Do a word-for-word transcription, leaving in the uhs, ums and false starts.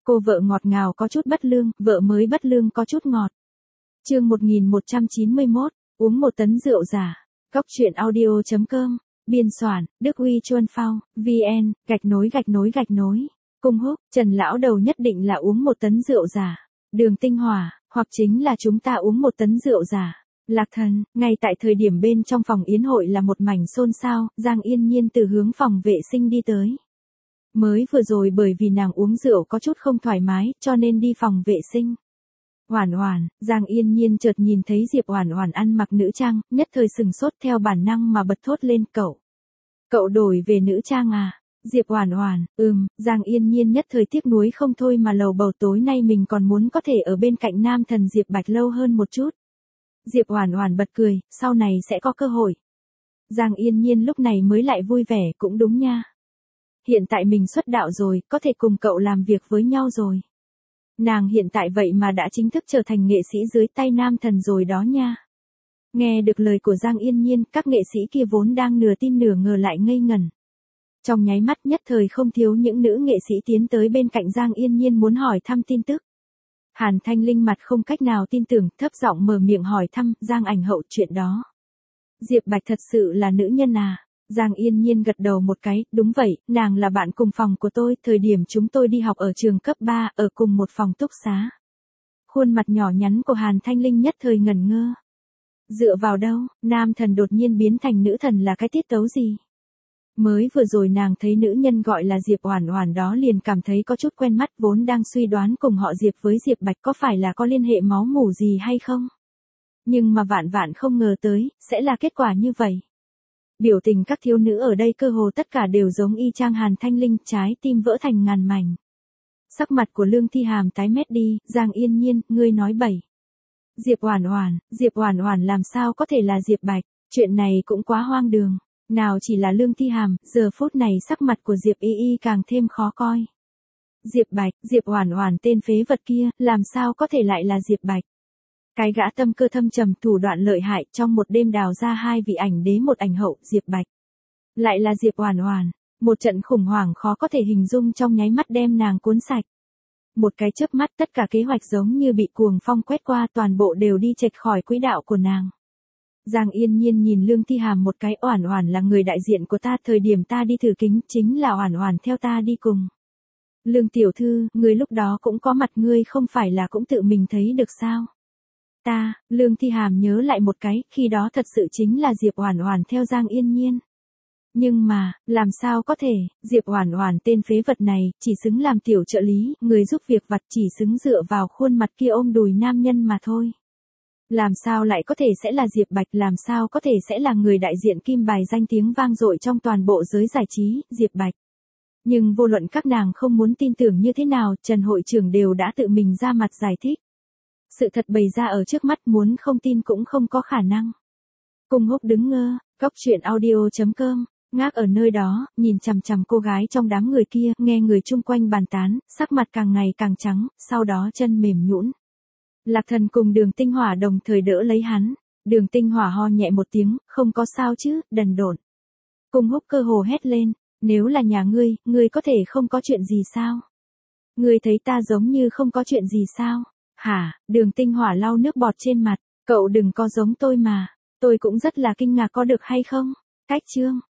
Cô vợ ngọt ngào có chút bất lương, vợ mới bất lương có chút ngọt. Chương một nghìn một trăm chín mươi mốt, uống một tấn rượu giả. Cóc truyện audio chấm com, biên soạn, Đức Uy Chuân Phao, vn, gạch nối gạch nối gạch nối. Cung Húc, Trần lão đầu nhất định là uống một tấn rượu giả. Đường Tinh Hỏa, hoặc chính là chúng ta uống một tấn rượu giả. Lạc Thần, ngay tại thời điểm bên trong phòng yến hội là một mảnh xôn xao, Giang Yên Nhiên từ hướng phòng vệ sinh đi tới. Mới vừa rồi bởi vì nàng uống rượu có chút không thoải mái, cho nên đi phòng vệ sinh. Oản Oản, Giang Yên Nhiên chợt nhìn thấy Diệp Oản Oản ăn mặc nữ trang, nhất thời sừng sốt theo bản năng mà bật thốt lên, cậu. Cậu đổi về nữ trang à? Diệp Oản Oản, ừm, Giang Yên Nhiên nhất thời tiếc nuối không thôi mà lầu bầu tối nay mình còn muốn có thể ở bên cạnh nam thần Diệp Bạch lâu hơn một chút. Diệp Oản Oản bật cười, sau này sẽ có cơ hội. Giang Yên Nhiên lúc này mới lại vui vẻ, cũng đúng nha. Hiện tại mình xuất đạo rồi, có thể cùng cậu làm việc với nhau rồi. Nàng hiện tại vậy mà đã chính thức trở thành nghệ sĩ dưới tay nam thần rồi đó nha. Nghe được lời của Giang Yên Nhiên, các nghệ sĩ kia vốn đang nửa tin nửa ngờ lại ngây ngẩn. Trong nháy mắt nhất thời không thiếu những nữ nghệ sĩ tiến tới bên cạnh Giang Yên Nhiên muốn hỏi thăm tin tức. Hàn Thanh Linh mặt không cách nào tin tưởng, thấp giọng mở miệng hỏi thăm, Giang ảnh hậu, chuyện đó. Diệp Bạch thật sự là nữ nhân à? Giang Yên Nhiên gật đầu một cái, đúng vậy, nàng là bạn cùng phòng của tôi, thời điểm chúng tôi đi học ở trường cấp ba, ở cùng một phòng túc xá. Khuôn mặt nhỏ nhắn của Hàn Thanh Linh nhất thời ngẩn ngơ. Dựa vào đâu, nam thần đột nhiên biến thành nữ thần là cái tiết tấu gì? Mới vừa rồi nàng thấy nữ nhân gọi là Diệp Oản Oản đó liền cảm thấy có chút quen mắt, vốn đang suy đoán cùng họ Diệp với Diệp Bạch có phải là có liên hệ máu mủ gì hay không. Nhưng mà vạn vạn không ngờ tới, sẽ là kết quả như vậy. Biểu tình các thiếu nữ ở đây cơ hồ tất cả đều giống y chang Hàn Thanh Linh, trái tim vỡ thành ngàn mảnh. Sắc mặt của Lương Thi Hàm tái mét đi, Giang Yên Nhiên, ngươi nói bậy. Diệp Oản Oản, Diệp Oản Oản làm sao có thể là Diệp Bạch, chuyện này cũng quá hoang đường. Nào chỉ là Lương Thi Hàm, giờ phút này sắc mặt của Diệp Y Y càng thêm khó coi. Diệp Bạch, Diệp Oản Oản tên phế vật kia, làm sao có thể lại là Diệp Bạch? Cái gã tâm cơ thâm trầm thủ đoạn lợi hại trong một đêm đào ra hai vị ảnh đế một ảnh hậu, Diệp Bạch. Lại là Diệp Oản Oản, một trận khủng hoảng khó có thể hình dung trong nháy mắt đem nàng cuốn sạch. Một cái chớp mắt tất cả kế hoạch giống như bị cuồng phong quét qua, toàn bộ đều đi chệch khỏi quỹ đạo của nàng. Giang Yên Nhiên nhìn Lương Thi Hàm một cái, Oản Oản là người đại diện của ta, thời điểm ta đi thử kính chính là Oản Oản theo ta đi cùng. Lương tiểu thư, ngươi lúc đó cũng có mặt, ngươi không phải là cũng tự mình thấy được sao? Ta, Lương Thi Hàm nhớ lại một cái, khi đó thật sự chính là Diệp Oản Oản theo Giang Yên Nhiên. Nhưng mà, làm sao có thể, Diệp Oản Oản tên phế vật này, chỉ xứng làm tiểu trợ lý, người giúp việc vặt, chỉ xứng dựa vào khuôn mặt kia ôm đùi nam nhân mà thôi. Làm sao lại có thể sẽ là Diệp Bạch, làm sao có thể sẽ là người đại diện kim bài danh tiếng vang dội trong toàn bộ giới giải trí, Diệp Bạch. Nhưng vô luận các nàng không muốn tin tưởng như thế nào, Trần hội trưởng đều đã tự mình ra mặt giải thích. Sự thật bày ra ở trước mắt, muốn không tin cũng không có khả năng. Cung Húc đứng ngơ, Cóc truyện audio chấm com, ngác ở nơi đó, nhìn chằm chằm cô gái trong đám người kia, nghe người chung quanh bàn tán, sắc mặt càng ngày càng trắng, sau đó chân mềm nhũn. Lạc Thần cùng Đường Tinh Hỏa đồng thời đỡ lấy hắn. Đường Tinh Hỏa ho nhẹ một tiếng, không có sao chứ, đần độn. Cung Húc cơ hồ hét lên, nếu là nhà ngươi, ngươi có thể không có chuyện gì sao? Ngươi thấy ta giống như không có chuyện gì sao? Hả? Đường Tinh Hỏa lau nước bọt trên mặt, cậu đừng có giống tôi mà. Tôi cũng rất là kinh ngạc, có được hay không? Cách chương.